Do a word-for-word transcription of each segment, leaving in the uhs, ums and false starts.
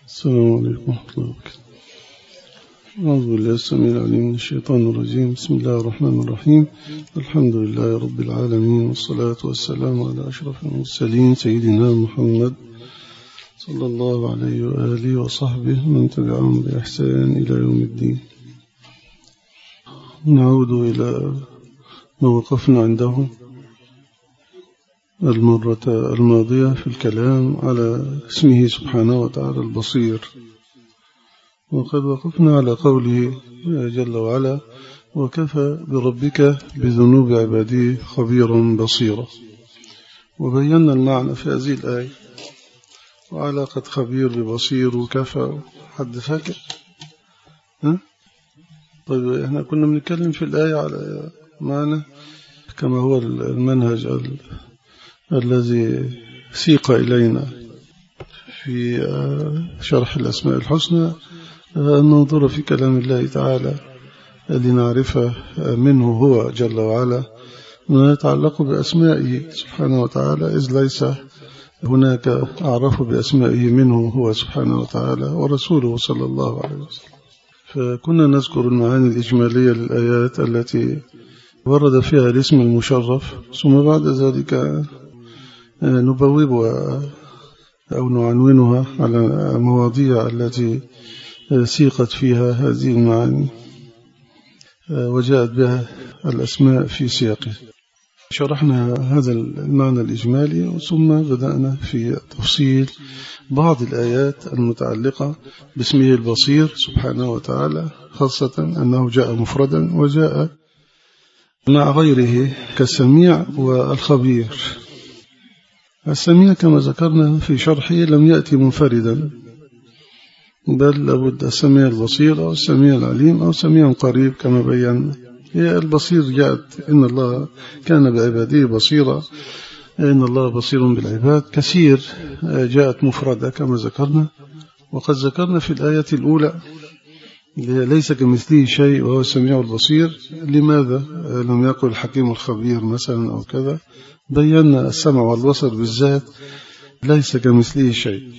السلام عليكم ورحمة الله وبركاته. أعوذ بالله السميع العليم من الشيطان الرجيم. بسم الله الرحمن الرحيم. الحمد لله رب العالمين، والصلاة والسلام على أشرف المرسلين سيدنا محمد صلى الله عليه وآله وصحبه من تبعهم بإحسان إلى يوم الدين. نعود إلى ما وقفنا عنده المرة الماضية في الكلام على اسمه سبحانه وتعالى البصير، وقد وقفنا على قوله جل وعلا: وكفى بربك بذنوب عباده خبيرا بصيرا. وبينا المعنى في هذه الآية وعلاقة خبير ببصير وكفى. حد فاكر؟ ها؟ طيب احنا كنا بنتكلم في الآية على معنى كما هو المنهج ال... الذي سيق إلينا في شرح الأسماء الحسنى، أن ننظر في كلام الله تعالى لنعرف منه هو جل وعلا ما يتعلق بأسمائه سبحانه وتعالى، إذ ليس هناك أعرف بأسمائه منه هو سبحانه وتعالى ورسوله صلى الله عليه وسلم. فكنا نذكر المعاني الإجمالية للآيات التي ورد فيها الاسم المشرف، ثم بعد ذلك نبوبها أو نعنونها على مواضيع التي سيقت فيها هذه المعاني وجاءت بها الأسماء في سياقه. شرحنا هذا المعنى الإجمالي ثم بدأنا في تفصيل بعض الآيات المتعلقة باسمه البصير سبحانه وتعالى، خاصة أنه جاء مفردا وجاء مع غيره كالسميع والخبير. السميع كما ذكرنا في شرحه لم يأتي منفردا، بل لابد السميع البصير أو السميع العليم أو سميع قريب كما بينا. هي البصير جاءت إن الله كان بعباده بصيرا، إن الله بصير بالعباد. كثير جاءت مفردة كما ذكرنا، وقد ذكرنا في الآية الأولى ليس كمثله شيء وهو السميع البصير. لماذا لم يقل الحكيم الخبير مثلا أو كذا؟ بينا السمع والبصر بالذات ليس كمثله شيء.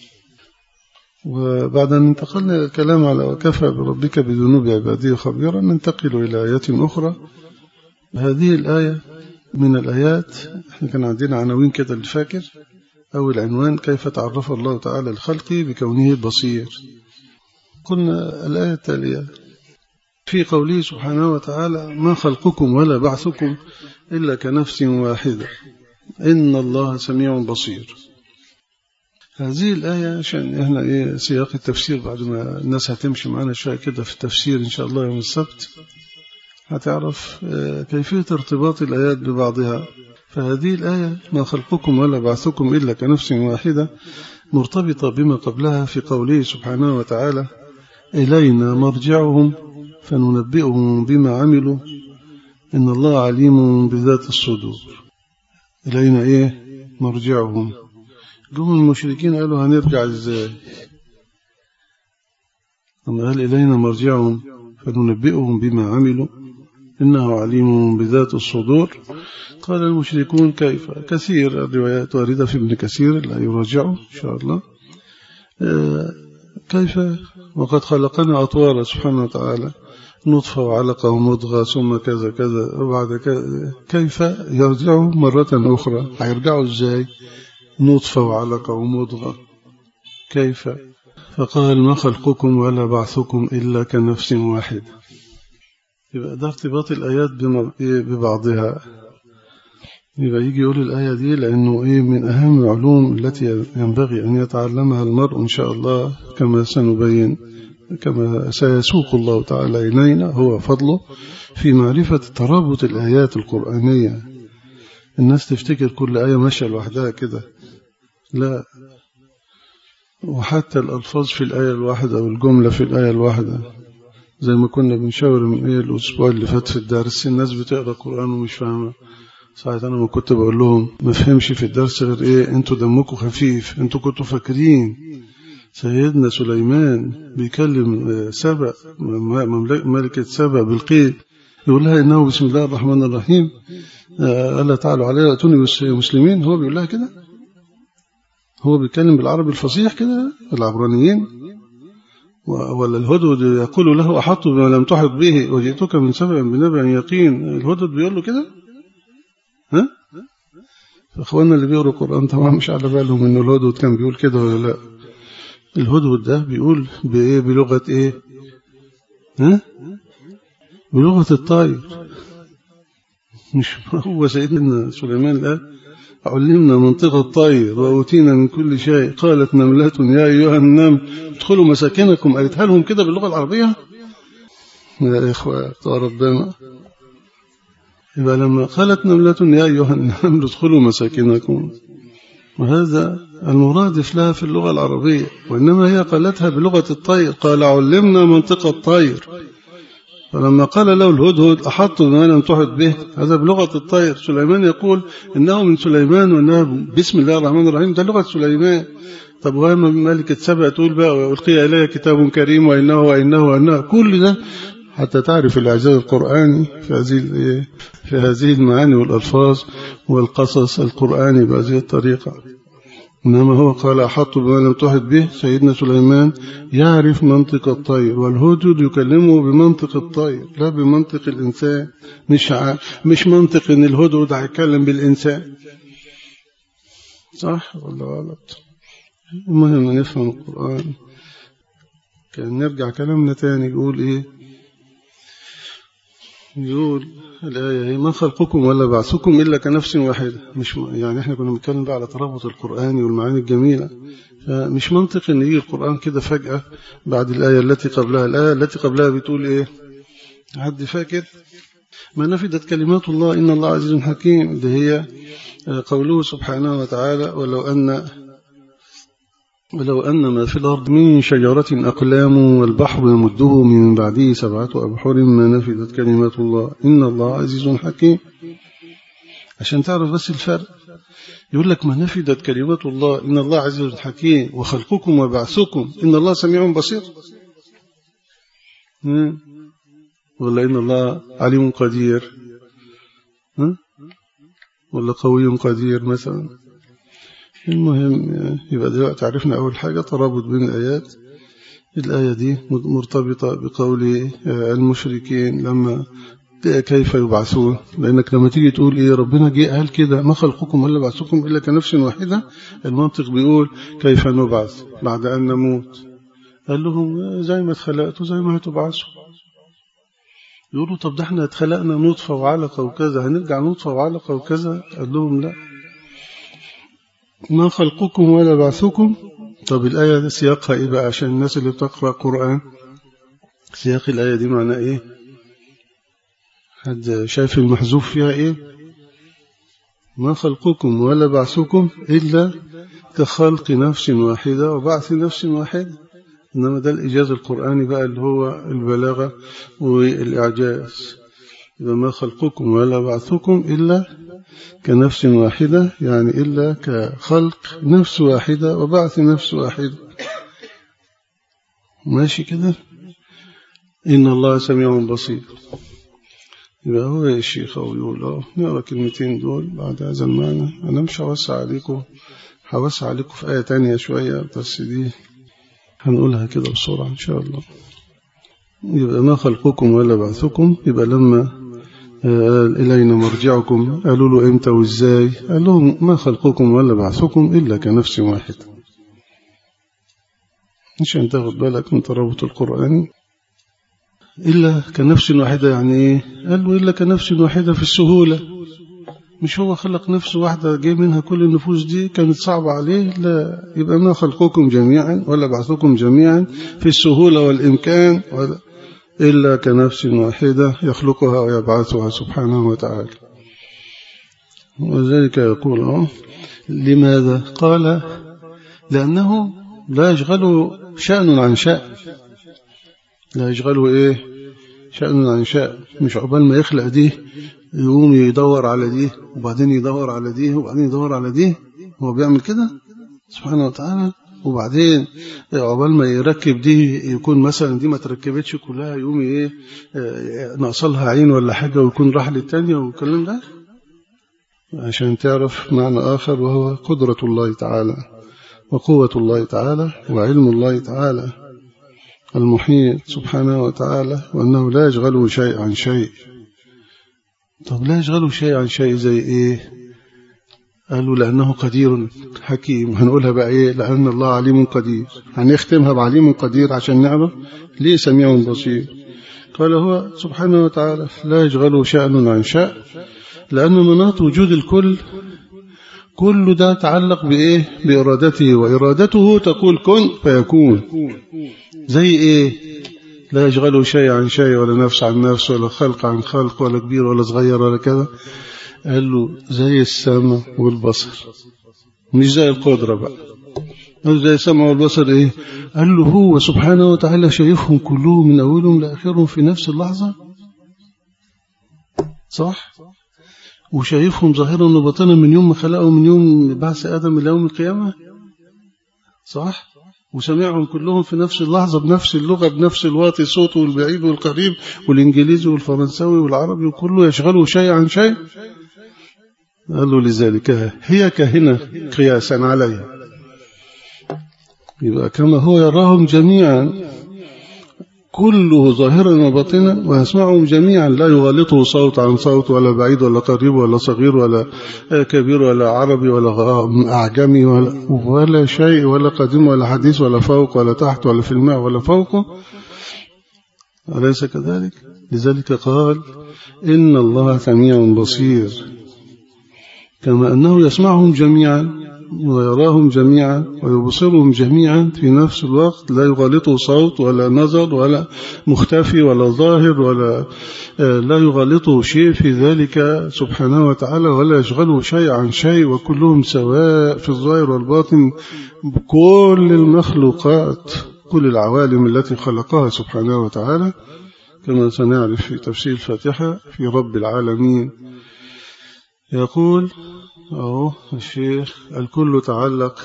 وبعد أن انتقلنا إلى الكلام على وكفى بربك بذنوب عباده خبيرا، ننتقل إلى آيات أخرى. هذه الآية من الآيات، احنا كان عندنا عناوين كده للفاكر. أول عنوان: كيف تعرف الله تعالى الخلق بكونه البصير. قلنا الآية التالية في قوله سبحانه وتعالى: ما خلقكم ولا بعثكم إلا كنفس واحدة إن الله سميع بصير. هذه الآية عشان إحنا إيه سياق التفسير، بعد ما الناس هتمشي معنا شوية كده في التفسير إن شاء الله يوم السبت هتعرف كيفية ارتباط الآيات ببعضها. فهذه الآية ما خلقكم ولا بعثكم إلا كنفس واحدة مرتبطة بما قبلها في قوله سبحانه وتعالى: إلينا مرجعهم فننبئهم بما عملوا إن الله عليم بذات الصدور. إلينا إيه مرجعهم؟ جم المشركين قالوا هنرجع إزاي؟ أما قال إلينا مرجعهم فننبئهم بما عملوا إنه عليم بذات الصدور، قال المشركون كيف؟ كثير الروايات واردة في ابن كثير لا يراجعه إن شاء الله. كيف وقد خلقنا أطوارا سبحانه وتعالى، نطفة وعلقة ومضغة ثم كذا كذا وبعد كذا، كيف يرجعوا مرة أخرى؟ هيرجعوا إزاي؟ نطفة وعلقة ومضغة، كيف؟ فقال: ما خلقكم ولا بعثكم إلا كنفس واحد. يبقى ده ارتباط الآيات ببعضها. يبقى يجي يقول الآية دي لأنه إيه من أهم العلوم التي ينبغي أن يتعلمها المرء إن شاء الله، كما سنبين كما سيسوق الله تعالى إلينا هو فضله في معرفة ترابط الآيات القرآنية. الناس تفتكر كل آية ماشية لوحدها كده، لا. وحتى الألفاظ في الآية الواحدة أو الجملة في الآية الواحدة، زي ما كنا بنشاور من إيه الأسبوع اللي فات في الدرس، الناس بتقرأ القرآن ومش فاهمة. ساعة أنا ما كنت بقول لهم ما فهمش في الدرس غير إيه، أنتوا دمكم خفيف، أنتوا كنتوا فاكرين سيدنا سليمان بيكلم سبأ ملكة سبأ بالقيل، يقول لها إنه بسم الله الرحمن الرحيم ألا تعالوا علي وأتوني مسلمين. هو بيقول لها كده؟ هو بيتكلم بالعربي الفصيح كده العبرانيين، ولا الهدهد يقول له أحط بما لم تحط به وجئتك من سبع بنبأ يقين؟ الهدهد بيقول له كده؟ ها؟ فأخواننا اللي بيقروا القرآن طبعا مش على بالهم إنه الهدهد كان بيقول كده ولا لا. الهدهد ده بيقول بإيه؟ بلغة إيه؟ ها؟ بلغة الطائر. مش هو سيدنا سليمان قال علمنا منطق الطير وأوتينا من كل شيء. قالت نملة يا أيها النمل ادخلوا مساكنكم. قالتها لهم كده باللغة العربية يا إخوة ربنا. يبقى لما قالت نملة يا أيها النمل ادخلوا مساكنكم، وهذا المرادف لها في اللغة العربية، وإنما هي قالتها بلغة الطير. قال علمنا منطق الطير. فلما قال له الهدهد أحط بما لم تحط به، هذا بلغة الطير. سليمان يقول إنه من سليمان وإنه بسم الله الرحمن الرحيم، ده لغة سليمان. طب وما ملكة سبع تقول بقى وألقي إليه كتاب كريم وإنه وإنه وإنه، كل ده حتى تعرف الإعجاز القرآني في هذه في هذه المعاني والألفاظ والقصص القرآني بهذه الطريقة. إنما هو قال أحط بما لم تحط به. سيدنا سليمان يعرف منطق الطير، والهدهد يكلمه بمنطق الطير لا بمنطق الإنسان. مش ع... مش منطق إن الهدهد هيتكلم بالإنسان. صح ولا غلط؟ المهم نفهم القرآن. كان نرجع كلامنا تاني يقول إيه؟ يقول الآية هي ما خلقكم ولا بعثكم إلا كنفس واحدة. مش يعني إحنا كنا بنتكلم بقى على ترابط القرآن والمعاني الجميلة. مش منطق إن يجي القرآن كده فجأة بعد الآية التي قبلها. الآية التي قبلها بتقول إيه؟ حد فاكر؟ ما نفدت كلمات الله إن الله عزيز حكيم. ده هي قوله سبحانه وتعالى ولو أن ولو أن ما في الأرض من شجرة أقلام والبحر يمده من بعده سبعة أبحر ما نفدت كلمات الله إن الله عزيز حكيم. عشان تعرف بس الفرق. يقول لك ما نفدت كلمات الله إن الله عزيز حكيم وخلقكم وبعثكم إن الله سميع بصير، ولا إن الله عليم قدير، ولا قوي قدير مثلا. المهم يبقى دلوقتي عرفنا أول حاجة ترابط بين الآيات. الآية دي مرتبطة بقول المشركين لما كيف يبعثون، لأنك لما تيجي تقول إيه ربنا جه قال كده ما خلقكم ولا بعثكم إلا كنفس واحدة، المنطق بيقول كيف نبعث بعد أن نموت. قال لهم زي ما اتخلقتوا زي ما هتبعثوا. يقولوا طب ده احنا اتخلقنا نطفة وعلقة وكذا هنرجع نطفة وعلقة وكذا. قال لهم لا، ما خلقكم ولا بعثكم. طب الآية دي سياقها إيه بقى عشان الناس اللي بتقرأ قرآن؟ سياق الآية دي معنى إيه؟ حد شايف المحذوف فيها إيه؟ ما خلقكم ولا بعثكم إلا كخلق نفس واحدة وبعث نفس واحدة. إنما ده الإجاز القرآني بقى اللي هو البلاغة والإعجاز. إذا ما خلقكم ولا بعثكم إلا كنفس واحدة، يعني إلا كخلق نفس واحدة وبعث نفس واحدة. ماشي كده؟ إن الله سميع بصير. يبقى هو يا شيخ أو يقول نقرأ كلمتين دول بعد هذا المعنى. أنا مش هوسع عليكم، هوسع عليكم في آية تانية شوية بس دي هنقولها كده بسرعة إن شاء الله. يبقى ما خلقكم ولا بعثكم. يبقى لما قال إلينا مرجعكم قالوا له إمتى وإزاي؟ قال لهم ما خلقكم ولا بعثكم إلا كنفس واحد. عشان تاخد بالك من ترابط القرآن. إلا كنفس واحدة يعني إيه؟ قال له إلا كنفس واحدة في السهولة. مش هو خلق نفس واحدة جاي منها كل النفوس دي كانت صعبة عليه؟ لا، يبقى ما خلقكم جميعا ولا بعثكم جميعا في السهولة والإمكان ولا إلا كنفس واحدة يخلقها ويبعثها سبحانه وتعالى. وذلك يقول لماذا؟ قال لأنه لا يشغله شأن عن شأن. لا يشغله إيه؟ شأن عن شأن. مش عقبال ما يخلق دي يقوم يدور على دي وبعدين يدور على دي وبعدين يدور على دي. هو بيعمل كده سبحانه وتعالى. وبعدين عقبال ما يركب دي يكون مثلا دي ما تركبتش كلها يقوم ايه ناقصلها عين ولا حاجة ويكون راح للتانية والكلام ده. عشان تعرف معنى آخر وهو قدرة الله تعالى وقوة الله تعالى وعلم الله تعالى المحيط سبحانه وتعالى، وأنه لا يشغله شيء عن شيء. طب لا يشغله شيء عن شيء زي إيه؟ قالوا لأنه قدير حكيم. هنقولها بقى إيه؟ لأن الله عليم قدير. هنختمها بعليم قدير عشان نعرف ليه سميع بصير. قال هو سبحانه وتعالى لا يشغله شأن عن شأن، لأن مناط وجود الكل كل ده تعلق بإيه؟ بإرادته، وإرادته تقول كن فيكون. زي إيه؟ لا يشغله شيء عن شيء، ولا نفس عن نفس، ولا خلق عن خلق، ولا كبير ولا صغير ولا كذا. قال له زي السمع والبصر، مش زي القدرة بقى. قال زي السمع والبصر إيه؟ قال له هو سبحانه وتعالى شايفهم كلهم من أولهم لآخرهم في نفس اللحظة، صح؟ وشايفهم ظاهرا وباطنا من يوم ما خلقهم، من يوم بعث آدم إلى يوم القيامة، صح؟ وسمعهم كلهم في نفس اللحظة بنفس اللغة بنفس الواطي صوته والبعيد والقريب والإنجليزي والفرنساوي والعربي، وكله يشغله شيء عن شيء. قال له لذلك هي كهنة قياسا عليها. يبقى كما هو يراهم جميعا كله ظاهرا وباطنا ويسمعهم جميعا، لا يغلطه صوت عن صوت، ولا بعيد ولا قريب ولا صغير ولا كبير ولا عربي ولا أعجمي ولا, ولا شيء، ولا قديم ولا حديث، ولا فوق ولا تحت، ولا في الماء ولا فوقه. أليس كذلك؟ لذلك قال إن الله سميع بصير، كما أنه يسمعهم جميعا ويراهم جميعا ويبصرهم جميعا في نفس الوقت، لا يغلطه صوت ولا نظر ولا مختفي ولا ظاهر، ولا لا يغلطه شيء في ذلك سبحانه وتعالى، ولا يشغله شيء عن شيء، وكلهم سواء في الظاهر والباطن بكل المخلوقات، كل العوالم التي خلقها سبحانه وتعالى، كما سنعرف في تفسير الفاتحة في رب العالمين. يقول أهو الشيخ الكل تعلق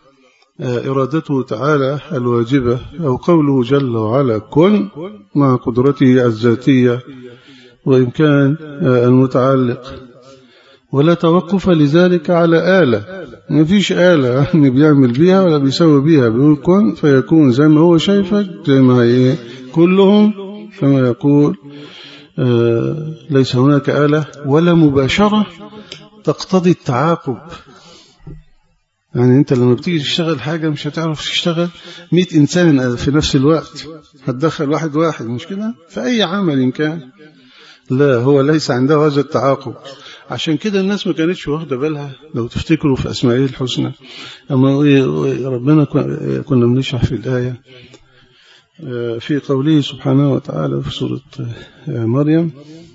إرادته تعالى الواجبة، أو قوله جل وعلا كن مع قدرته الذاتية وإمكان المتعلق، ولا توقف لذلك على آلة. ما فيش آلة يعني بيعمل بيها ولا بيسوي بيها، بيقول كن فيكون زي ما هو شايفك، زي ما هي كلهم كما يقول. ليس هناك آلة ولا مباشرة تقتضي التعاقب. يعني أنت لما بتيجي تشتغل حاجة مش هتعرف تشتغل مئة إنسان في نفس الوقت، هتدخل واحد واحد، مش كده؟ في أي عمل إن كان. لا، هو ليس عنده هذا التعاقب. عشان كده الناس ما كانتش واخدة بالها. لو تفتكروا في أسمائه الحسنى، أما ربنا كنا بنشرح في الآية في قوله سبحانه وتعالى في سورة مريم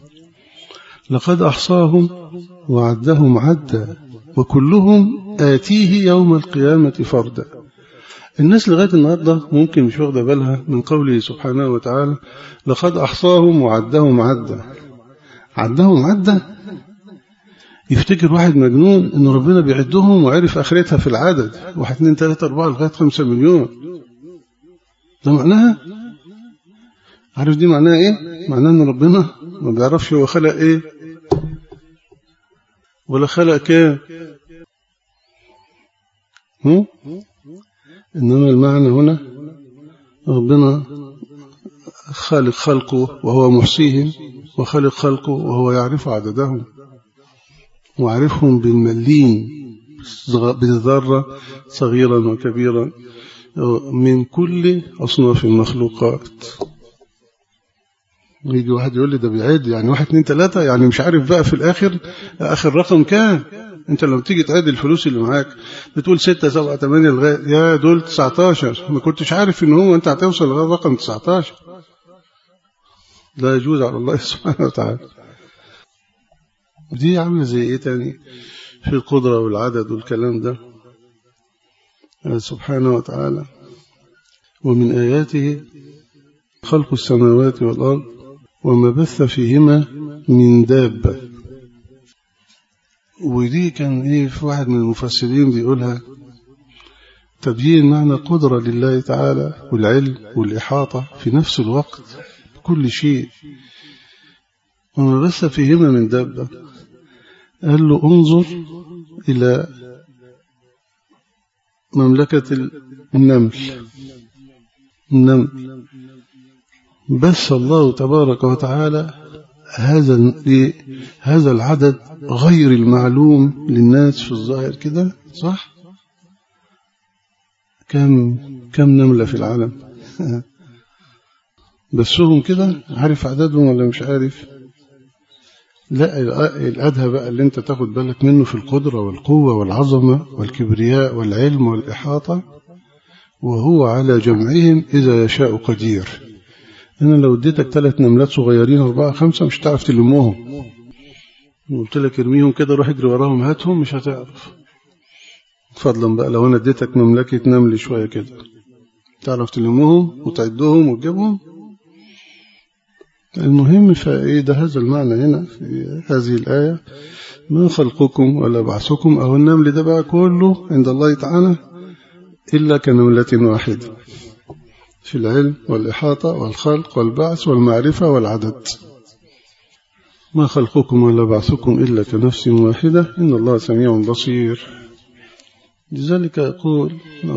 لقد أحصاهم وعدهم عدا وكلهم آتيه يوم القيامة فردا. الناس لغاية النهاردة ممكن مش واخدة بالها من قوله سبحانه وتعالى لقد أحصاهم وعدهم عدا. عدهم عدا، يفتكر واحد مجنون إن ربنا بيعدهم وعرف آخرتها في العدد، واحد اثنين ثلاثة أربعة لغاية خمسة مليون. ده معناها، عارف دي معناها إيه؟ معناها إن ربنا ما بيعرفش هو خلق إيه ولا خلق كام. هم؟ إنما المعنى هنا ربنا خالق خلقه وهو محصيهم، وخالق خلقه وهو يعرف عددهم وعرفهم بالمليين بالذرة صغيرا وكبيرا من كل أصناف المخلوقات. يجي واحد يقول لي ده بيعد يعني واحد اثنين ثلاثة، يعني مش عارف بقى في الآخر آخر رقم كام. انت لو تيجي تعد الفلوس اللي معاك بتقول ستة سبعة ثمانية لغاية يا دول تسعتاشر، ما كنتش عارف ان هو انت هتوصل لغاية رقم تسعتاشر. لا يجوز على الله سبحانه وتعالى. دي عامله زي ايه تاني في القدرة والعدد والكلام ده سبحانه وتعالى. ومن آياته خلق السماوات والأرض وما بث فيهما من دابة. ودي كان ايه في واحد من المفسرين بيقولها تبيين معنى قدرة لله تعالى والعلم والإحاطة في نفس الوقت كل شيء. وما بث فيهما من دابة، قال له انظر إلى مملكة النمل النمل بس الله تبارك وتعالى هذا هذا العدد غير المعلوم للناس في الظاهر كده، صح؟ كم كم نملة في العالم؟ بسهم كده، عارف عددهم ولا مش عارف؟ لا، الأدهى بقى اللي انت تاخد بالك منه في القدرة والقوة والعظمة والكبرياء والعلم والإحاطة، وهو على جمعهم إذا يشاء قدير. أنا لو اديتك ثلاث نملات صغيرين أربعة خمسة مش هتعرف تلمهم، قلت لك ارميهم كده روح اجري وراهم هاتهم مش هتعرف، فضلا بقى لو أنا اديتك مملكة نمل شوية كده تعرف تلمهم وتعدهم وتجيبهم. المهم فإيه هذا المعنى هنا في هذه الآية، ما خلقكم ولا بعثكم، أو النمل ده بقى كله عند الله تعالى إلا كنملة واحدة في العلم والإحاطة والخلق والبعث والمعرفة والعدد. ما خلقكم ولا بعثكم إلا كنفس واحدة إن الله سميع بصير. لذلك يقول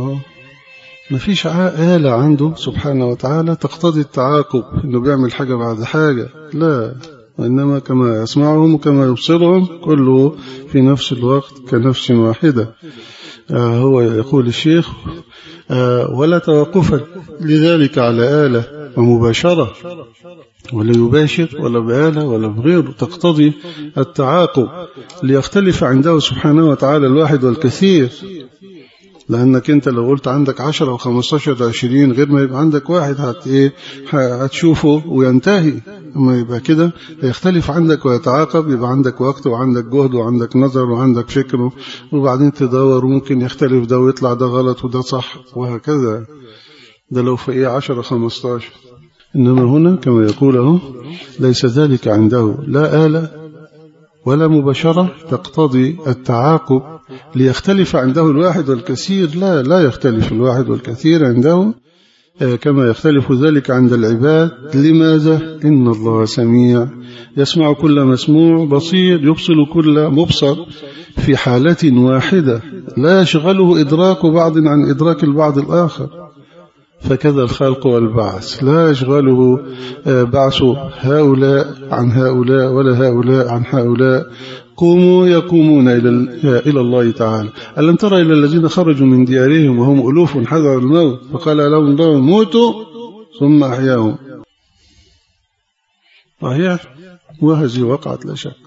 ما فيش آلة عنده سبحانه وتعالى تقتضي التعاقب إنه بيعمل حاجة بعد حاجة، لا، وإنما كما يسمعهم وكما يبصرهم كله في نفس الوقت كنفس واحدة. آه هو يقول الشيخ آه ولا توقفا لذلك على آلة ومباشرة، ولا يباشر ولا بآلة ولا بغيره تقتضي التعاقب ليختلف عنده سبحانه وتعالى الواحد والكثير. لأنك أنت لو قلت عندك عشرة وخمستاشر عشرين غير ما يبقى عندك واحد هت إيه هتشوفه وينتهي. أما يبقى كده يختلف عندك ويتعاقب، يبقى عندك وقت وعندك جهد وعندك نظر وعندك فكر، وبعدين تدور وممكن يختلف ده ويطلع ده غلط وده صح وهكذا. ده لو في إيه عشرة خمستاشر. إنما هنا كما يقوله ليس ذلك عنده لا آلة ولا مباشرة تقتضي التعاقب ليختلف عنده الواحد والكثير، لا لا يختلف الواحد والكثير عنده كما يختلف ذلك عند العباد. لماذا؟ إن الله سميع يسمع كل مسموع بصير يبصر كل مبصر في حالة واحدة لا يشغله إدراك بعض عن إدراك البعض الآخر. فكذا الخلق والبعث لا يشغله بعث هؤلاء عن هؤلاء ولا هؤلاء عن هؤلاء، قوموا يقومون إلى الله تعالى. ألم ترى إلى الذين خرجوا من ديارهم وهم ألوف حذر الموت فقال لهم الله موتوا ثم أحياهم. صحيح، وهذه وقعت لا شك.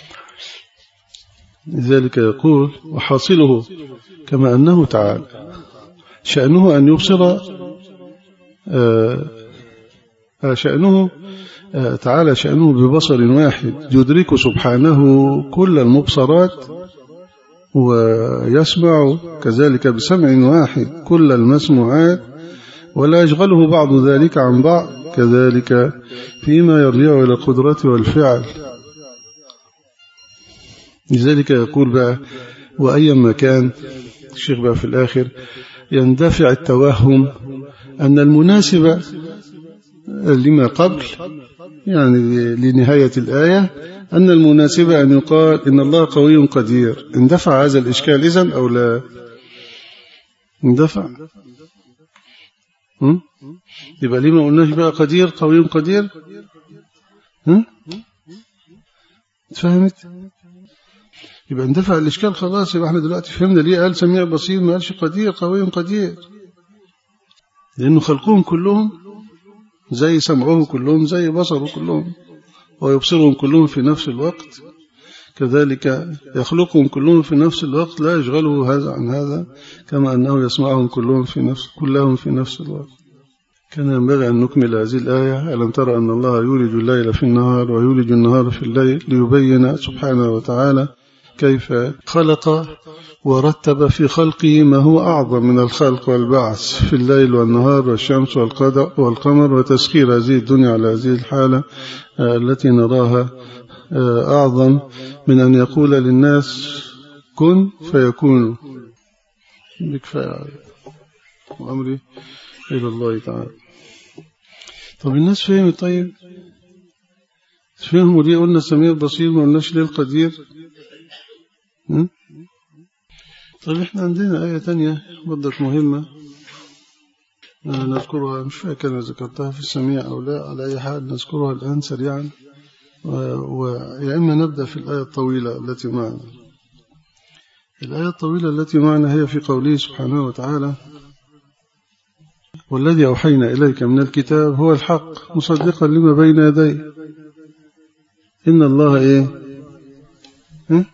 لذلك يقول وحاصله كما أنه تعالى شأنه أن يبصر آه شأنه آه تعالى شأنه ببصر واحد يدرك سبحانه كل المبصرات، ويسمع كذلك بسمع واحد كل المسموعات، ولا يشغله بعض ذلك عن بعض، كذلك فيما يرجع إلى القدرة والفعل. لذلك يقول بقى وأيما كان الشيخ بقى في الآخر يندفع التوهم أن المناسبة لما قبل يعني لنهاية الآية أن المناسبة أن يقال إن الله قوي قدير. اندفع هذا الإشكال إذن أو لا اندفع؟ يبقى ليه ما قلناش بقى قدير قوي قدير؟ ها؟ فهمت؟ يبقى اندفع الإشكال خلاص. يبقى احنا دلوقتي فهمنا ليه قال سميع بصير ما قالش قدير قوي قدير، لأنه خلقهم كلهم زي سمعه كلهم زي بصره كلهم، ويبصرهم كلهم في نفس الوقت، كذلك يخلقهم كلهم في نفس الوقت لا يشغله هذا عن هذا، كما أنه يسمعهم كلهم في نفس كلهم في نفس الوقت. كان ينبغي أن نكمل هذه الآية. ألم ترى أن الله يولج الليل في النهار ويولج النهار في الليل ليبين سبحانه وتعالى كيف خلق ورتب في خلقه ما هو أعظم من الخلق والبعث في الليل والنهار والشمس والقمر، وتسخير هذه الدنيا على هذه الحالة التي نراها أعظم من أن يقول للناس كن فيكون. بكفاية وأمري إلى الله تعالى. طب الناس فهمت؟ طيب فهموا ليه قلنا السميع البصير ما قلناش ليه القدير؟ طيب احنا عندنا آية تانية برضك مهمة نذكرها، مش فاكر أنا ذكرتها في السميع أو لا، على أي حال نذكرها الآن سريعا، ويا إما نبدأ في الآية الطويلة التي معنا. الآية الطويلة التي معنا هي في قوله سبحانه وتعالى: والذي أوحينا إليك من الكتاب هو الحق مصدقا لما بين يديه إن الله إيه ها؟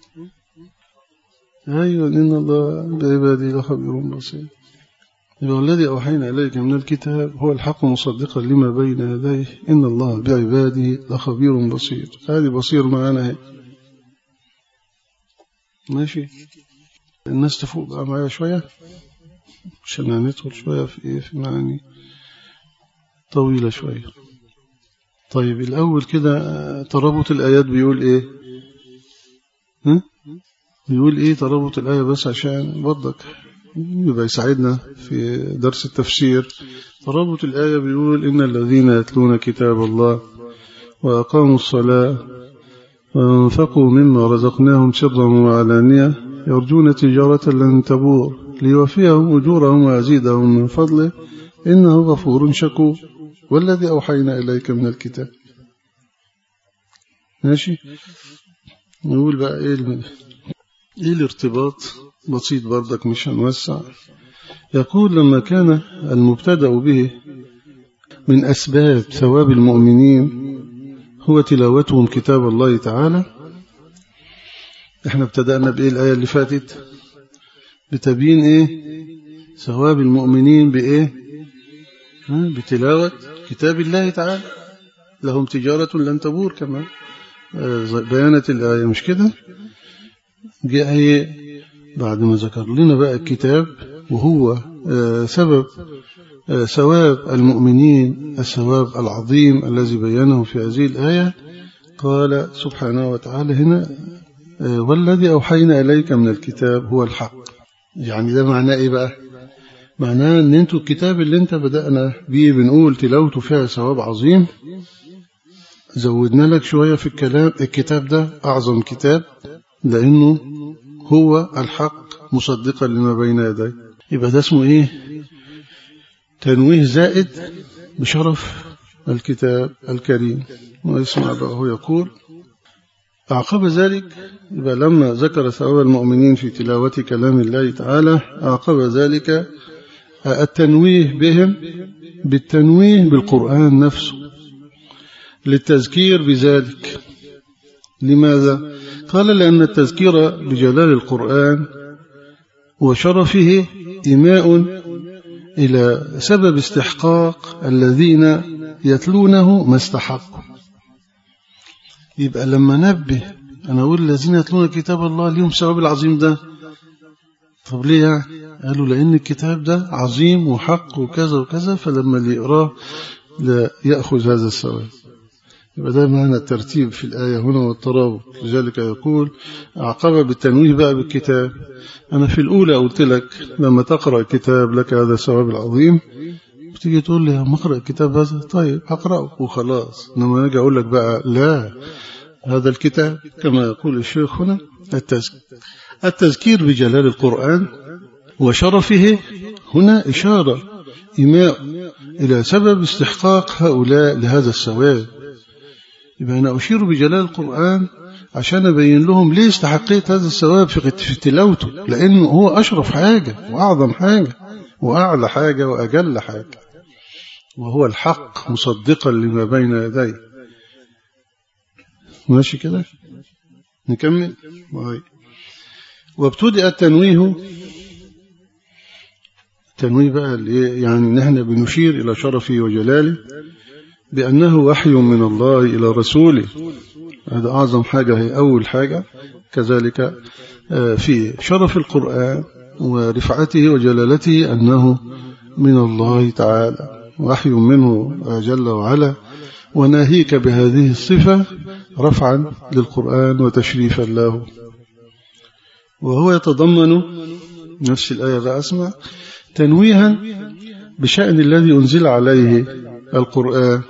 أيوة إن الله بعباده لخبير بصير. والذي أوحينا إليك من الكتاب هو الحق مصدقا لما بين يديه إن الله بعباده لخبير بصير. هذه بصير معنا هي. ماشي، الناس تفوق بقى معايا شوية عشان ندخل شوية في إيه في معاني طويلة شوية. طيب الأول كده ترابط الآيات بيقول إيه؟ ها؟ بيقول إيه ترابط الآية بس عشان برضك يبقى يساعدنا في درس التفسير. ترابط الآية بيقول: إن الذين يتلون كتاب الله وأقاموا الصلاة وأنفقوا مما رزقناهم سرا وعلانية يرجون تجارة لن تبور ليوفيهم أجورهم ويزيدهم من فضله إنه غفور شكور والذي أوحينا إليك من الكتاب. ماشي، نقول بقى إيه الم... إيه الارتباط؟ بسيط برضك مش هنوسع. يقول: لما كان المبتدأ به من أسباب ثواب المؤمنين هو تلاوتهم كتاب الله تعالى. احنا ابتدأنا بإيه الآية اللي فاتت؟ بتبيين إيه ثواب المؤمنين بإيه؟ بتلاوة كتاب الله تعالى، لهم تجارة لن تبور كما بيانت الآية، مش كده؟ جاء بعد ما ذكر لنا بقى الكتاب وهو سبب ثواب المؤمنين، الثواب العظيم الذي بيانه في هذه الآية. قال سبحانه وتعالى هنا: والذي أوحينا إليك من الكتاب هو الحق. يعني ده معناه إيه بقى؟ معناه أن أنتوا الكتاب اللي أنت بدأنا بيه بنقول تلاوته فيها ثواب عظيم، زودنا لك شوية في الكلام. الكتاب ده أعظم كتاب لأنه هو الحق مصدقا لما بين يديه. يبقى ده اسمه إيه؟ تنويه زائد بشرف الكتاب الكريم. ويسمع بقى هو يقول: أعقب ذلك، يبقى لما ذكر ثواب المؤمنين في تلاوة كلام الله تعالى أعقب ذلك التنويه بهم بالتنويه بالقرآن نفسه للتذكير بذلك. لماذا؟ قال: لأن التذكير بجلال القرآن وشرفه إيماء إلى سبب استحقاق الذين يتلونه ما استحقوا. يبقى لما نبه أنا أقول الذين يتلون كتاب الله ليهم ثواب العظيم ده. طب ليه يعني؟ قالوا لأن الكتاب ده عظيم وحق وكذا وكذا، فلما اللي يقراه لا يأخذ هذا الثواب. يبقى ده معنى الترتيب في الآية هنا والترابط. لذلك يقول: أعقب بالتنويه بقى بالكتاب. أنا في الأولى قلت لك لما تقرأ الكتاب لك هذا الثواب العظيم، بتيجي تقول لي ما أقرأ الكتاب هذا، طيب هقرأه وخلاص. إنما أجي أقول لك بقى لا، هذا الكتاب كما يقول الشيخ هنا التذكير, التذكير بجلال القرآن وشرفه، هنا إشارة إيماء إلى سبب استحقاق هؤلاء لهذا الثواب. يبقى أنا أشير بجلال القرآن عشان أبين لهم ليه استحقيت هذا الثواب في تلاوته، لأنه هو أشرف حاجة وأعظم حاجة وأعلى حاجة وأجل حاجة، وهو الحق مصدقا لما بين يديه. ماشي كده؟ نكمل. وابتدأ التنويه، التنويه بقى اللي يعني نحن بنشير إلى شرفه وجلاله بأنه وحي من الله إلى رسوله. هذا أعظم حاجة، هي أول حاجة. كذلك في شرف القرآن ورفعته وجلالته أنه من الله تعالى، وحي منه جل وعلا، وناهيك بهذه الصفة رفعا للقرآن وتشريفا له. وهو يتضمن نفس الآية بقى اسمع تنويها بشأن الذي أنزل عليه القرآن.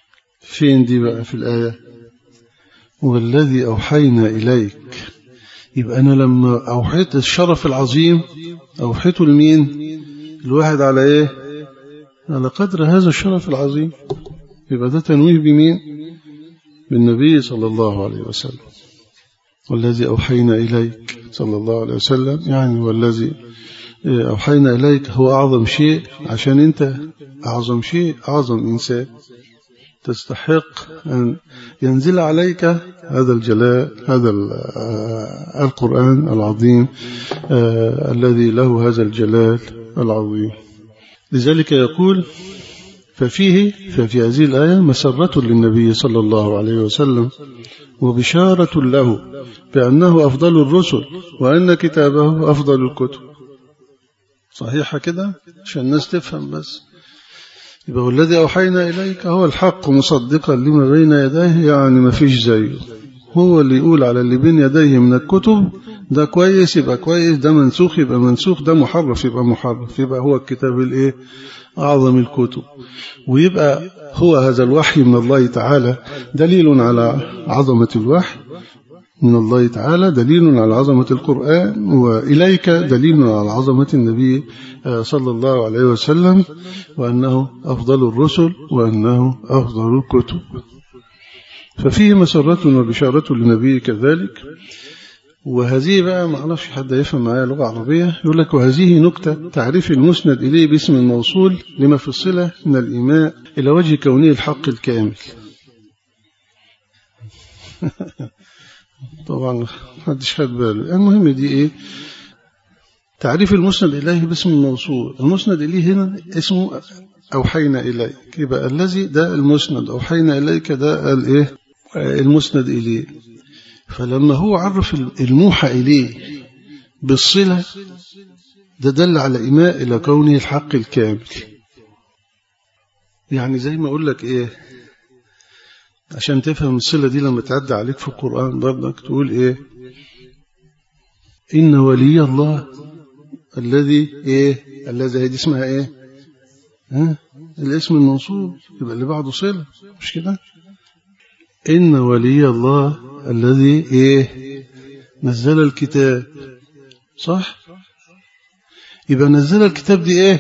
فين دي بقى في الآية؟ والذي أوحينا إليك، يبقى أنا لما أوحيت الشرف العظيم أوحيته لمين؟ الواحد على إيه؟ على قدر هذا الشرف العظيم. يبقى ده تنويه بمين؟ بالنبي صلى الله عليه وسلم. والذي أوحينا إليك صلى الله عليه وسلم، يعني والذي أوحينا إليك هو أعظم شيء، عشان أنت أعظم شيء، أعظم إنسان تستحق أن ينزل عليك هذا الجلال، هذا القرآن العظيم الذي له هذا الجلال العظيم. لذلك يقول ففيه ففي هذه الآية مسرة للنبي صلى الله عليه وسلم وبشارة له بأنه أفضل الرسل وأن كتابه أفضل الكتب. صحيحة كده عشان الناس تفهم بس. يبقى والذي أوحينا إليك هو الحق مصدقا لما بين يديه، يعني ما فيش زيه. هو اللي يقول على اللي بين يديه من الكتب ده كويس يبقى كويس، ده منسوخ يبقى منسوخ، ده محرف يبقى محرف، يبقى هو الكتاب الايه أعظم الكتب. ويبقى هو هذا الوحي من الله تعالى دليل على عظمة الوحي من الله تعالى، دليل على عظمة القرآن، وإليك دليل على عظمة النبي صلى الله عليه وسلم، وأنه أفضل الرسل وأنه أفضل الكتب. ففيه مسرة وبشارة للنبي كذلك. وهذه بقى ما أعرفش حد يفهم معايا لغة عربية، يقول لك وهذه نكتة تعريف المسند إليه باسم الموصول لما في الصلة من الإيماء إلى وجه كونه الحق الكامل. طبعا محدش خد باله. المهم دي إيه؟ تعريف المسند إليه باسم الموصول. المسند إليه هنا اسمه أوحينا إليك، يبقى الذي ده المسند، أوحينا إليك ده الإيه؟ المسند إليه. فلما هو عرف الموحى إليه بالصلة ده دل على إيماء إلى كونه الحق الكامل. يعني زي ما أقول لك إيه عشان تفهم الصلة دي لما تعدى عليك في القرآن برضك تقول إيه؟ إن ولي الله الذي إيه الذي هي دي اسمها إيه؟ ها؟ الاسم المنصوب يبقى اللي بعده صلة، مش كده؟ إن ولي الله الذي إيه نزل الكتاب، صح؟ يبقى نزل الكتاب دي إيه؟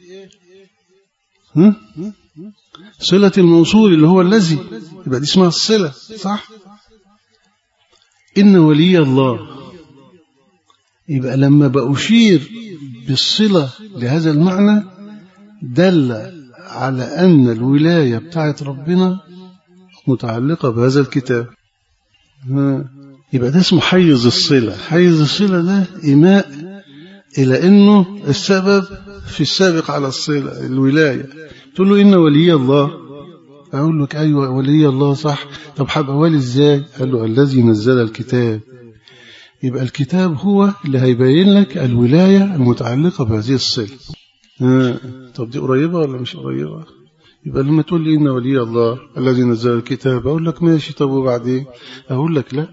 ها؟ صلة الموصول اللي هو الذي، يبقى دي اسمها الصلة، صح؟ إن ولي الله، يبقى لما بأشير بالصلة لهذا المعنى دل على أن الولاية بتاعت ربنا متعلقة بهذا الكتاب. يبقى ده اسمه حيز الصلة. حيز الصلة ده إيماء إلى أنه السبب في السابق على الصلة الولاية. تقول له إن ولي الله، أقول لك أيوة ولي الله صح، طب حب أولي إزاي؟ قال له الذي نزل الكتاب. يبقى الكتاب هو اللي هيبين لك الولاية المتعلقة بهذه الصلة. طب دي قريبة ولا مش قريبة؟ يبقى لما تقول لي إن ولي الله الذي نزل الكتاب أقول لك ماشي، طب وبعدين؟ أقول لك لا،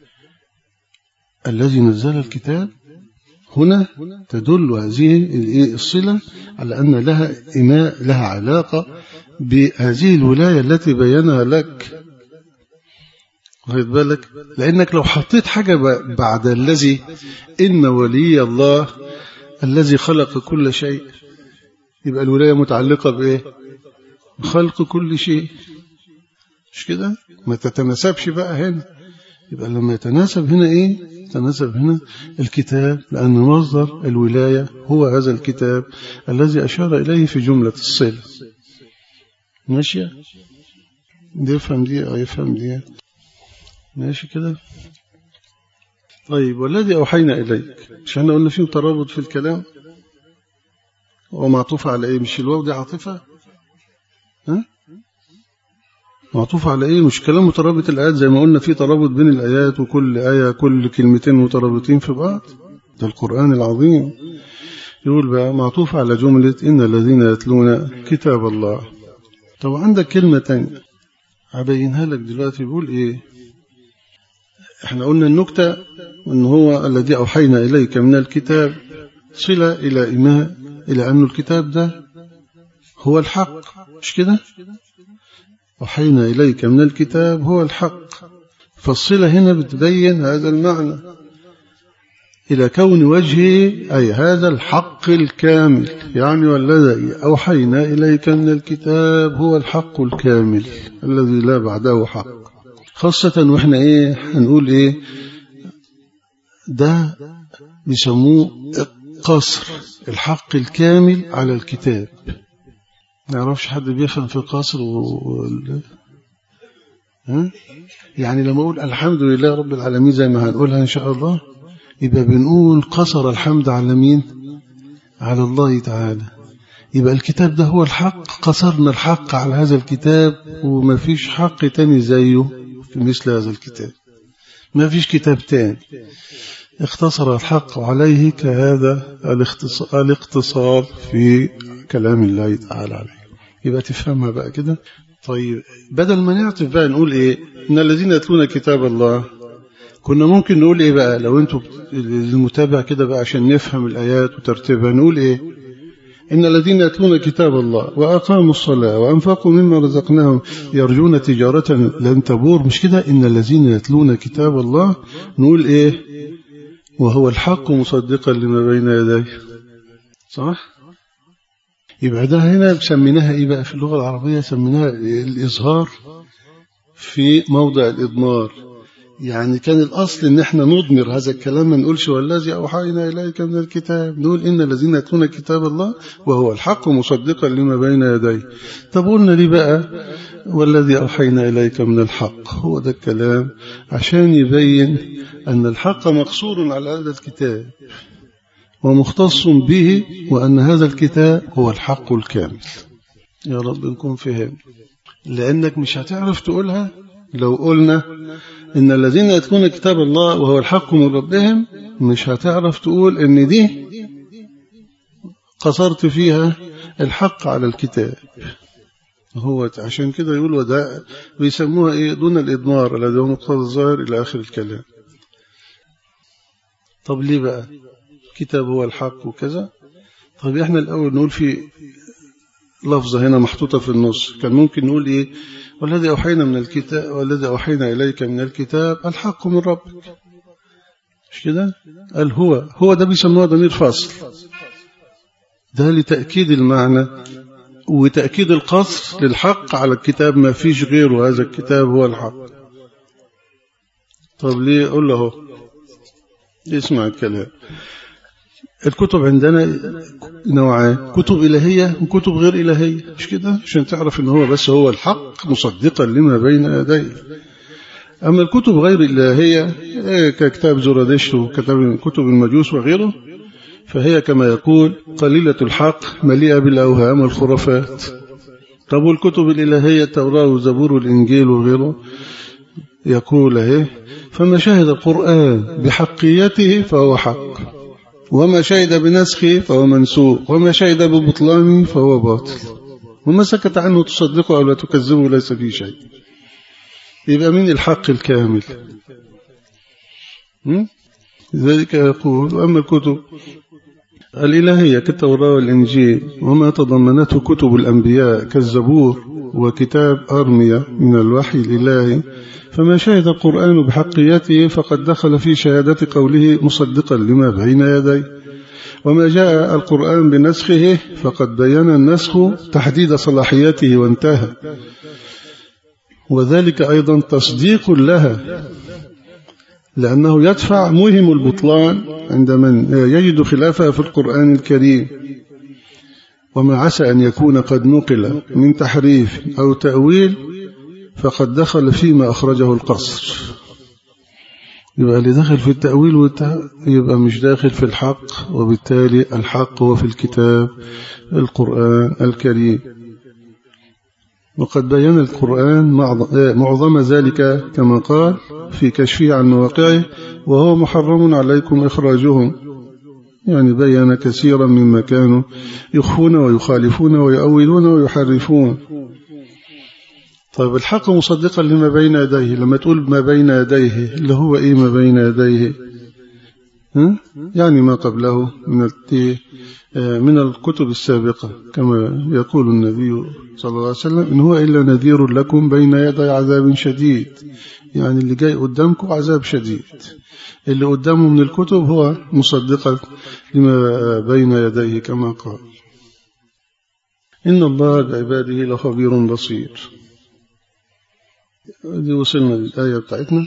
الذي نزل الكتاب هنا تدل هذه الصلة على أن لها إيماء، لها علاقة بهذه الولاية التي بينها لك. واخد بالك؟ لأنك لو حطيت حاجة بعد الذي، إن ولي الله الذي خلق كل شيء، يبقى الولاية متعلقة بإيه؟ خلق كل شيء، مش كده؟ ما تتناسبش بقى هنا. يبقى لما يتناسب هنا إيه؟ يتناسب هنا الكتاب، لأن مصدر الولاية هو هذا الكتاب الذي أشار إليه في جملة الصلة. ماشي؟ دي يفهم دي أو يفهم دي. ماشي كده؟ طيب والذي أوحينا إليك، مش احنا قلنا فيه ترابط في الكلام؟ ومعطوف على إيه؟ مش الواو دي عاطفة؟ ها؟ معطوف على إيه؟ مش كلام مترابط الآيات زي ما قلنا فيه ترابط بين الآيات، وكل آية كل كلمتين مترابطين في بعض. ده القرآن العظيم. يقول بقى معطوف على جملة إن الذين يتلون كتاب الله. طب عندك كلمة تانية هبينها لك دلوقتي. بيقول إيه؟ احنا قلنا النكتة إن هو الذي أوحينا إليك من الكتاب صلة إلى إيماء إلى أن الكتاب ده هو الحق، مش كده؟ أوحينا إليك من الكتاب هو الحق. فالصلة هنا بتبين هذا المعنى إلى كون وجهه أي هذا الحق الكامل، يعني والذي أوحينا إليك من الكتاب هو الحق الكامل الذي لا بعده حق. خاصة وإحنا إيه هنقول إيه ده بيسموه قصر الحق الكامل على الكتاب. ما يعرفش حد بيفهم في قصر و... ها؟ يعني لما أقول الحمد لله رب العالمين زي ما هنقولها إن شاء الله، يبقى بنقول قصر الحمد على مين؟ على الله تعالى. يبقى الكتاب ده هو الحق، قصرنا الحق على هذا الكتاب، وما فيش حق تاني زيه في مثل هذا الكتاب، ما فيش كتاب تاني اختصر الحق عليه كهذا الاختصار في كلام الله تعالى عليه. يبقى تفهمها بقى كده. طيب بدل ما نعطف بقى نقول ايه؟ ان الذين يتلون كتاب الله، كنا ممكن نقول ايه بقى لو انتوا المتابع كده بقى عشان نفهم الايات وترتيبها؟ نقول ايه؟ ان الذين يتلون كتاب الله واقاموا الصلاه وانفقوا مما رزقناهم يرجون تجاره لن تبور. مش كده؟ ان الذين يتلون كتاب الله، نقول ايه؟ وهو الحق مصدقا لما بين يديه. صح؟ يبقى ده هنا بسميناها ايه بقى في اللغه العربيه؟ سميناها الاظهار في موضع الاضمار. يعني كان الأصل إن احنا نضمر هذا الكلام، ما نقولش والذي أوحينا إليك من الكتاب، نقول إن الذين يتلون كتاب الله وهو الحق مصدقا لما بين يديه. طب قلنا ليه بقى والذي أوحينا إليك من الحق؟ هو ده الكلام عشان يبين أن الحق مقصور على هذا الكتاب ومختص به، وأن هذا الكتاب هو الحق الكامل. يا رب نكون فهم، لأنك مش هتعرف تقولها لو قلنا إن الذين يتلون كتاب الله وهو الحق من ربهم، مش هتعرف تقول إن دي قصرت فيها الحق على الكتاب. هو عشان كده يقول وده بيسموها إيه؟ دون الإضمار الذي هو مقتضى الظاهر إلى آخر الكلام. طب ليه بقى كتاب هو الحق وكذا؟ طب إحنا الأول نقول في لفظة هنا محطوطة في النص، كان ممكن نقول إيه؟ والذي أوحينا من الكتاب والذي أوحينا إليك من الكتاب الحق من ربك. مش كده؟ قال هو هو ده بيسموه ضمير فاصل، ده لتأكيد المعنى وتأكيد القصر للحق على الكتاب، ما فيش غيره، هذا الكتاب هو الحق. طب ليه؟ قل له اسمع الكلام. الكتب عندنا نوعان، كتب إلهية وكتب غير إلهية، مش كده؟ عشان تعرف إن هو بس هو الحق مصدقا لما بين يديه. أما الكتب غير الإلهية ككتاب زرادشت وكتاب كتب المجوس وغيره، فهي كما يقول قليلة الحق مليئة بالأوهام والخرافات. طب والكتب الإلهية التوراة والزبور والإنجيل وغيره، يقول اهي فما شهد القرآن بحقيته فهو حق، وما شهد بنسخه فهو منسوخ، وما شهد ببطلانه فهو باطل، وما سكت عنه تصدقه أو لا تكذبه ليس فيه شيء. يبقى من الحق الكامل. لذلك يقول وأما الكتب الإلهية كالتوراة والإنجيل وما تضمنته كتب الأنبياء كالزبور وكتاب أرميا من الوحي الإلهي، فما شهد القرآن بحقيته فقد دخل في شهادة قوله مصدقا لما بين يديه، وما جاء القرآن بنسخه فقد بين النسخ تحديد صلاحيته وانتهى، وذلك أيضا تصديق لها، لأنه يدفع موهم البطلان عند من يجد خلافها في القرآن الكريم، وما عسى أن يكون قد نقل من تحريف أو تأويل فقد دخل فيما أخرجه القصر. يبقى اللي داخل في التأويل والتأ... يبقى مش داخل في الحق، وبالتالي الحق هو في الكتاب القرآن الكريم. وقد بيّن القرآن معظم ذلك كما قال في كشفه عن مواقعه وهو محرم عليكم إخراجهم، يعني بيّن كثيرا مما كانوا يخفون ويخالفون ويؤولون ويحرفون. طيب الحق مصدقا لما بين يديه، لما تقول ما بين يديه اللي هو إيه ما بين يديه؟ ها؟ يعني ما قبله من من الكتب السابقة كما يقول النبي صلى الله عليه وسلم إن هو إلا نذير لكم بين يدي عذاب شديد، يعني اللي جاي قدامكم عذاب شديد، اللي قدامه من الكتب هو مصدقا لما بين يديه كما قال. إن الله بعباده لخبير بصير. دي وصلنا للآية بتاعتنا.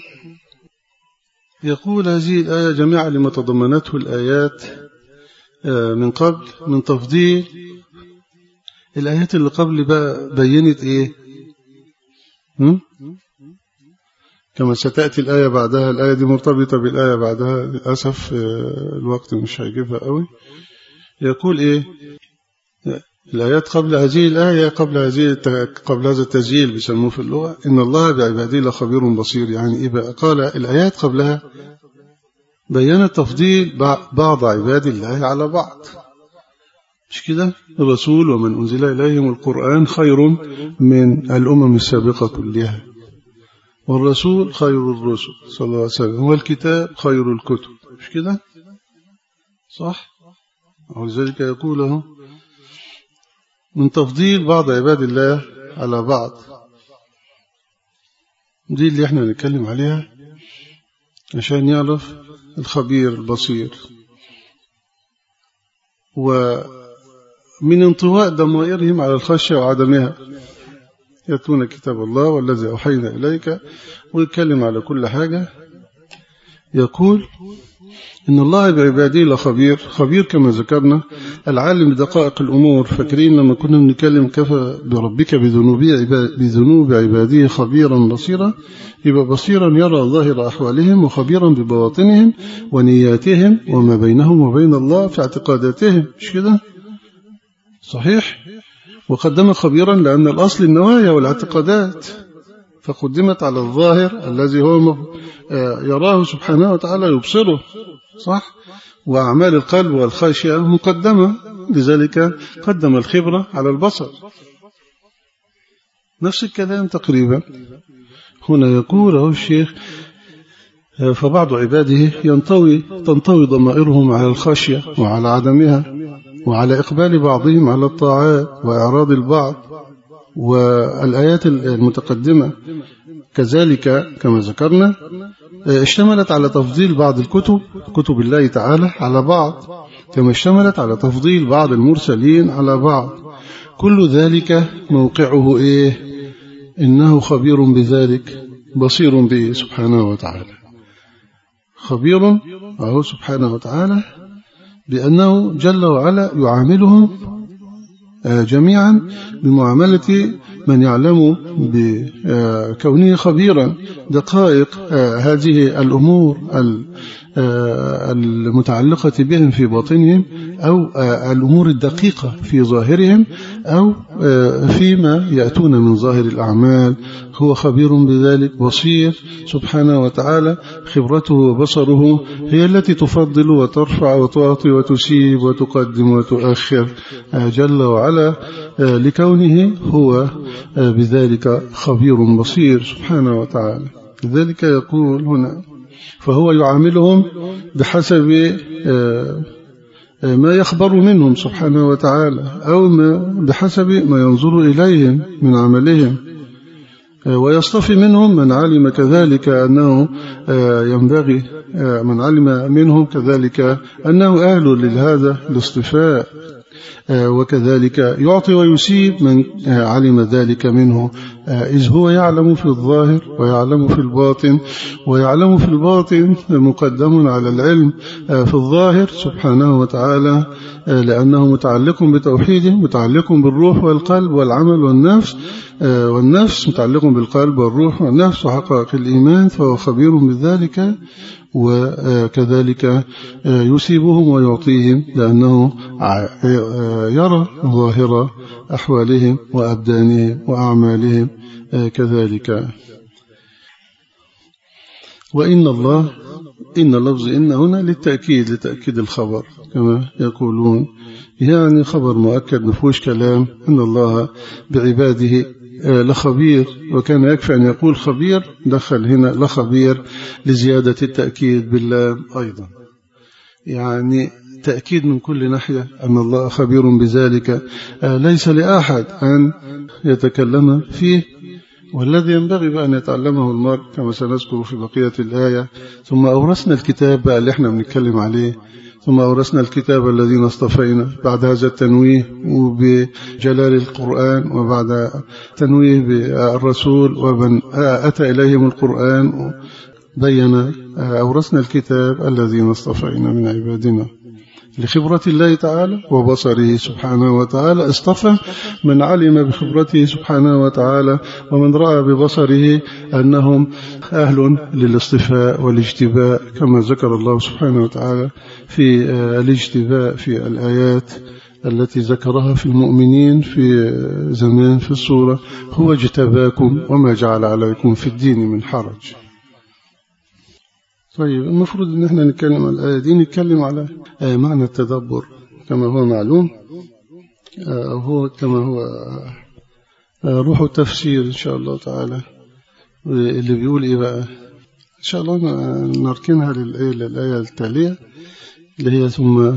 يقول هذه الآية جميعا لما تضمنته الآيات من قبل من تفضيل. الآيات اللي قبل بقى بينت إيه؟ هم؟ كما ستأتي الآية بعدها. الآية دي مرتبطة بالآية بعدها، للأسف الوقت مش هيجيبها قوي. يقول إيه؟ الآيات قبل هذه الآية قبل هذه قبل هذا التسجيل بيسموه في اللغة إن الله بعباده لخبير بصير. يعني إيه بقى؟ قال الآيات قبلها بيّنت تفضيل بعض عباد الله على بعض، مش كده؟ الرسول ومن أنزل إليهم القرآن خير من الأمم السابقة كلها، والرسول خير الرسل صلى الله عليه وسلم، والكتاب خير الكتب، مش كده؟ صح؟ ولذلك يقوله من تفضيل بعض عباد الله على بعض. دي اللي احنا نتكلم عليها عشان يعرف الخبير البصير. ومن انطواء ضمائرهم على الخشية وعدمها يتلون كتاب الله والذي أوحينا إليك، ويتكلم على كل حاجة. يقول إن الله بعباده لخبير. خبير كما ذكرنا العالم بدقائق الأمور. فاكرين لما كنا بنتكلم كفى بربك بذنوب بذنوب عباده خبيرا بصيرا، يبقى بصيرا يرى ظاهر أحوالهم، وخبيرا ببواطنهم ونياتهم وما بينهم وبين الله في اعتقاداتهم، مش كده؟ صحيح. وقدم خبيرا لأن الأصل النوايا والاعتقادات، فقدمت على الظاهر الذي هو يراه سبحانه وتعالى يبصره، صح؟ وأعمال القلب والخشية مقدمة، لذلك قدم الخبرة على البصر. نفس الكلام تقريبا هنا يقول الشيخ فبعض عباده ينطوي تنطوي ضمائرهم على الخشية وعلى عدمها، وعلى إقبال بعضهم على الطاعات وإعراض البعض. والآيات المتقدمة كذلك كما ذكرنا اشتملت على تفضيل بعض الكتب كتب الله تعالى على بعض، كما اشتملت على تفضيل بعض المرسلين على بعض. كل ذلك موقعه إيه؟ إنه خبير بذلك بصير به سبحانه وتعالى. خبير أهو سبحانه وتعالى بأنه جل وعلا يعاملهم جميعا بمعاملة من يعلم بكونه خبيرا دقائق هذه الأمور المتعلقة بهم في باطنهم، أو الأمور الدقيقة في ظاهرهم، أو فيما يأتون من ظاهر الأعمال. هو خبير بذلك بصير سبحانه وتعالى. خبرته وبصره هي التي تفضل وترفع وتعطي وتسيب وتقدم وتؤخر جل وعلا، لكونه هو بذلك خبير بصير سبحانه وتعالى. لذلك يقول هنا فهو يعاملهم بحسب ما يخبر منهم سبحانه وتعالى، أو ما بحسب ما ينظر إليهم من عملهم، ويصطفي منهم من علم كذلك أنه ينبغي من علم منهم كذلك أنه أهل لهذا الاصطفاء، وكذلك يعطي ويسيب من علم ذلك منه، إذ هو يعلم في الظاهر ويعلم في الباطن، ويعلم في الباطن مقدم على العلم في الظاهر سبحانه وتعالى، لأنه متعلق بتوحيده، متعلق بالروح والقلب والعمل والنفس، والنفس متعلق بالقلب والروح والنفس وحقائق الإيمان، فهو خبير بذلك. وكذلك يسيبهم ويعطيهم لأنه يرى ظاهر أحوالهم وأبدانهم وأعمالهم كذلك. وإن الله إن لفظ إن هنا للتأكيد لتأكيد الخبر كما يقولون، يعني خبر مؤكد مفهوش كلام. إن الله بعباده لخبير، وكان يكفي أن يقول خبير، دخل هنا لخبير لزيادة التأكيد بالله أيضا. يعني تأكيد من كل ناحية أن الله خبير بذلك، ليس لأحد أن يتكلم فيه، والذي ينبغي بأن يتعلمه المرء كما سنذكر في بقية الآية. ثم أورثنا الكتاب بقى اللي احنا بنتكلم عليه، ثم أورثنا الكتاب الذين اصطفينا، بعد هذا التنويه بجلال القرآن، وبعد تنويه بالرسول ومن أتى إليهم القرآن، بين أورثنا الكتاب الذين اصطفينا من عبادنا لخبرة الله تعالى وبصره سبحانه وتعالى. اصطفى من علم بخبرته سبحانه وتعالى ومن رأى ببصره أنهم أهل للاصطفاء والاجتباء، كما ذكر الله سبحانه وتعالى في الاجتباء في الآيات التي ذكرها في المؤمنين في زمان في السورة: هو اجتباكم وما جعل عليكم في الدين من حرج. طيب، المفروض ان احنا نتكلم على الآية دي، نتكلم على معنى التدبر كما هو معلوم، أو هو كما هو روح التفسير إن شاء الله تعالى، اللي بيقول إيه بقى إن شاء الله نركنها للآية, للآية التالية اللي هي ثم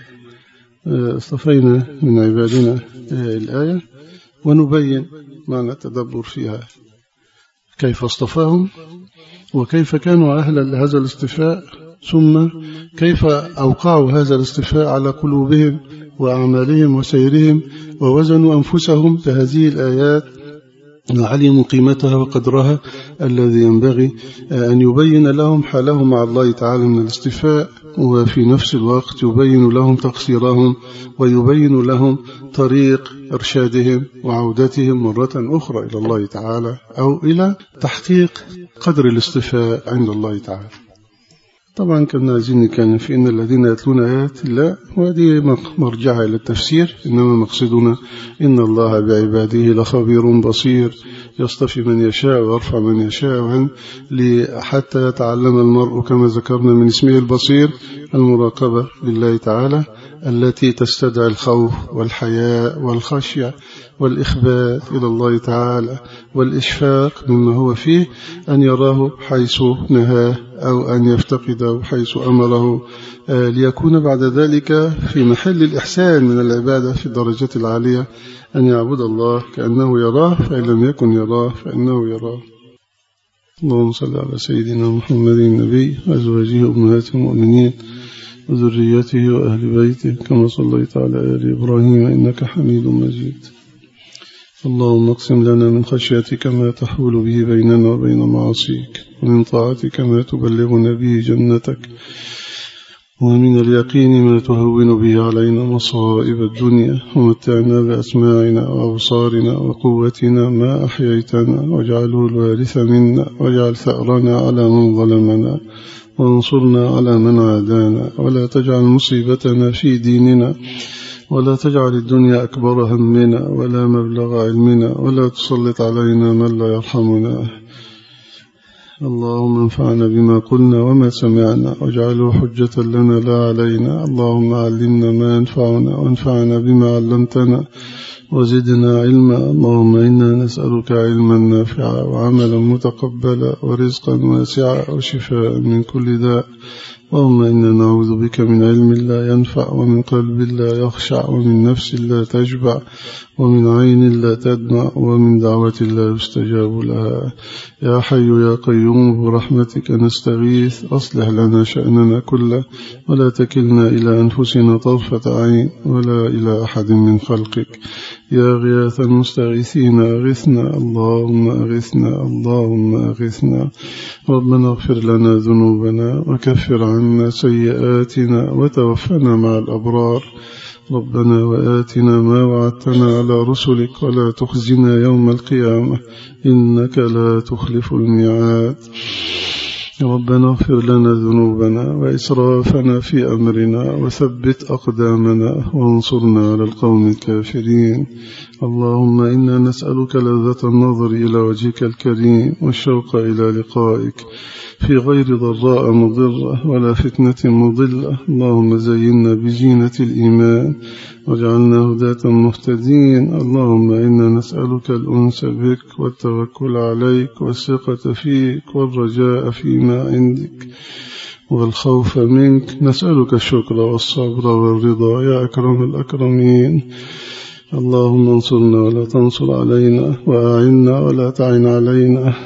اصطفينا من عبادنا الآية، ونبين معنى التدبر فيها، كيف اصطفاهم وكيف كانوا أهلا لهذا الاصطفاء، ثم كيف أوقعوا هذا الاصطفاء على قلوبهم وأعمالهم وسيرهم، ووزنوا أنفسهم بهذه الآيات وعلموا قيمتها وقدرها الذي ينبغي أن يبين لهم حالهم مع الله تعالى من الاصطفاء، وفي نفس الوقت يبين لهم تقصيرهم ويبين لهم طريق إرشادهم وعودتهم مرة أخرى إلى الله تعالى، أو إلى تحقيق قدر الاصطفاء عند الله تعالى. طبعا كنا عايزين نتكلم في إن الذين يتلون آيات الله، وهذه مرجعها إلى التفسير، إنما مقصدنا إن الله بعباده لخبير بصير، يصطفي من يشاء ويرفع من يشاء، حتى يتعلم المرء كما ذكرنا من اسمه البصير المراقبة لله تعالى التي تستدعي الخوف والحياء والخشية والإخبات إلى الله تعالى والإشفاق مما هو فيه، أن يراه حيث نهاه أو أن يفتقده حيث أمره، ليكون بعد ذلك في محل الإحسان من العبادة في الدرجات العالية، أن يعبد الله كأنه يراه، فإن لم يكن يراه فإنه يراه. اللهم صل على سيدنا محمد النبي وأزواجه أمهات المؤمنين وذريته وأهل بيته كما صليت على آل إبراهيم إنك حميد مجيد. اللهم اقسم لنا من خشيتك ما تحول به بيننا وبين معاصيك، ومن طاعتك ما تبلغنا به جنتك، ومن اليقين ما تهون به علينا مصائب الدنيا، ومتعنا بأسماعنا وأبصارنا وقوتنا ما أحييتنا، واجعله الوارث منا، واجعل ثأرنا على من ظلمنا، وانصرنا على من عادانا، ولا تجعل مصيبتنا في ديننا، ولا تجعل الدنيا أكبر همنا ولا مبلغ علمنا، ولا تسلط علينا من لا يرحمنا. اللهم انفعنا بما قلنا وما سمعنا، واجعله حجة لنا لا علينا. اللهم علمنا ما ينفعنا وانفعنا بما علمتنا وزدنا علما. اللهم إنا نسألك علما نافعا وعملا متقبلا ورزقا واسعا وشفاء من كل داء. اللهم إنا نعوذ بك من علم لا ينفع، ومن قلب لا يخشع، ومن نفس لا تشبع، ومن عين لا تدمع، ومن دعوة لا يستجاب لها. يا حي يا قيوم برحمتك نستغيث، أصلح لنا شأننا كله، ولا تكلنا إلى أنفسنا طرفة عين ولا إلى أحد من خلقك. يا غياث المستغيثين أغثنا، اللهم أغثنا، اللهم أغثنا. ربنا اغفر لنا ذنوبنا وكفر عنا سيئاتنا وتوفنا مع الأبرار. ربنا وآتنا ما وعدتنا على رسلك ولا تخزنا يوم القيامة إنك لا تخلف الميعاد. ربنا اغفر لنا ذنوبنا وإسرافنا في أمرنا وثبت أقدامنا وانصرنا على القوم الكافرين. اللهم إنا نسألك لذة النظر إلى وجهك الكريم والشوق إلى لقائك في غير ضراء مضرة ولا فتنة مضلة. اللهم زينا بزينة الإيمان واجعلنا هداة مهتدين. اللهم إنا نسألك الأنس بك والتوكل عليك والثقة فيك والرجاء فيما عندك والخوف منك، نسألك الشكر والصبر والرضا يا أكرم الأكرمين. اللهم انصرنا ولا تنصر علينا، وأعنا ولا تعن علينا،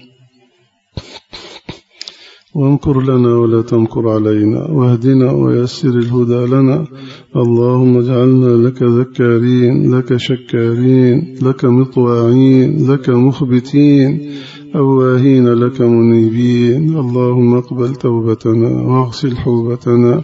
وامكر لنا ولا تمكر علينا، واهدنا ويسر الهدى لنا. اللهم اجعلنا لك ذكارين، لك شكارين، لك مطواعين، لك مخبتين، أواهين لك منيبين. اللهم اقبل توبتنا واغسل حوبتنا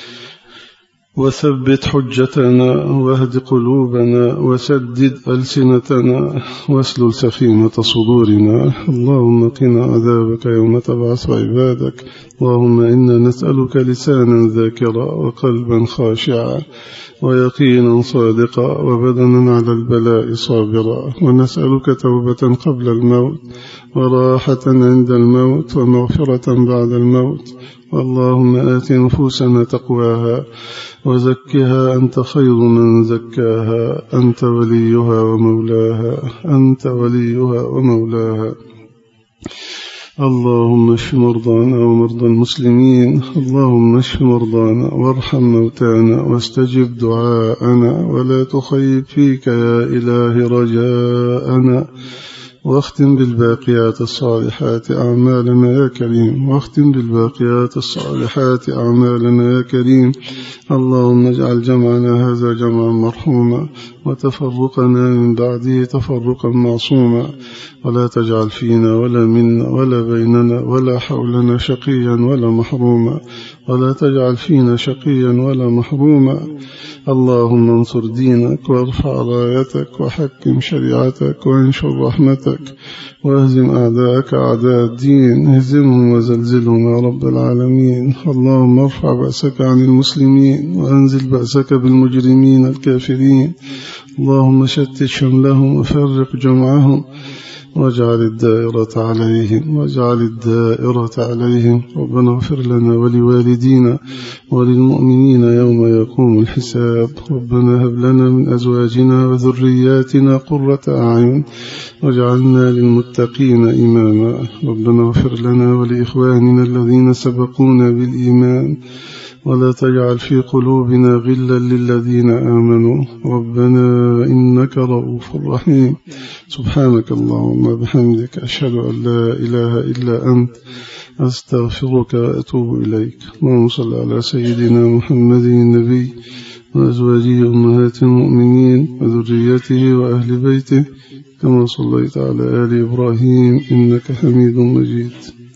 وثبت حجتنا واهد قلوبنا وسدد ألسنتنا واسلل سخيمة صدورنا. اللهم قنا عذابك يوم تبعث عبادك. اللهم إنا نسألك لسانا ذاكرا وقلبا خاشعا ويقينا صادقا وبدنا على البلاء صابرا، ونسألك توبة قبل الموت وراحة عند الموت ومغفرة بعد الموت. اللهم آت نفوسنا تقواها وزكها أنت خير من زكاها، أنت وليها ومولاها، أنت وليها ومولاها. اللهم اشف مرضانا ومرضى المسلمين. اللهم اشف مرضانا وارحم موتانا واستجب دعاءنا، ولا تخيب فيك يا إله رجاءنا. واختم بالباقيات الصالحات أعمالنا يا كريم، واختم بالباقيات الصالحات أعمالنا يا كريم. اللهم اجعل جمعنا هذا جمعا مرحوما، وتفرقنا من بعده تفرقا معصوما، ولا تجعل فينا ولا منا ولا بيننا ولا حولنا شقيا ولا محروما، ولا تجعل فينا شقيا ولا محروما. اللهم انصر دينك وارفع رايتك وحكم شريعتك وانشر رحمتك، واهزم أعداءك أعداء الدين، اهزمهم وزلزلهم يا رب العالمين. اللهم ارفع بأسك عن المسلمين وأنزل بأسك بالمجرمين الكافرين. اللهم شتت شملهم وفرق جمعهم، واجعل الدائرة عليهم واجعل الدائرة عليهم. ربنا اغفر لنا ولوالدينا وللمؤمنين يوم يقوم الحساب. ربنا هب لنا من أزواجنا وذرياتنا قرة أعين واجعلنا للمتقين إماما. ربنا اغفر لنا ولإخواننا الذين سبقونا بالإيمان، ولا تجعل في قلوبنا غلا للذين آمنوا. ربنا إنك رؤوف رحيم. سبحانك اللهم وبحمدك، أشهد أن لا إله إلا أنت، أستغفرك وأتوب إليك. اللهم صل على سيدنا محمد النبي وأزواجه أمهات المؤمنين وذريته وأهل بيته كما صليت على آل إبراهيم إنك حميد مجيد.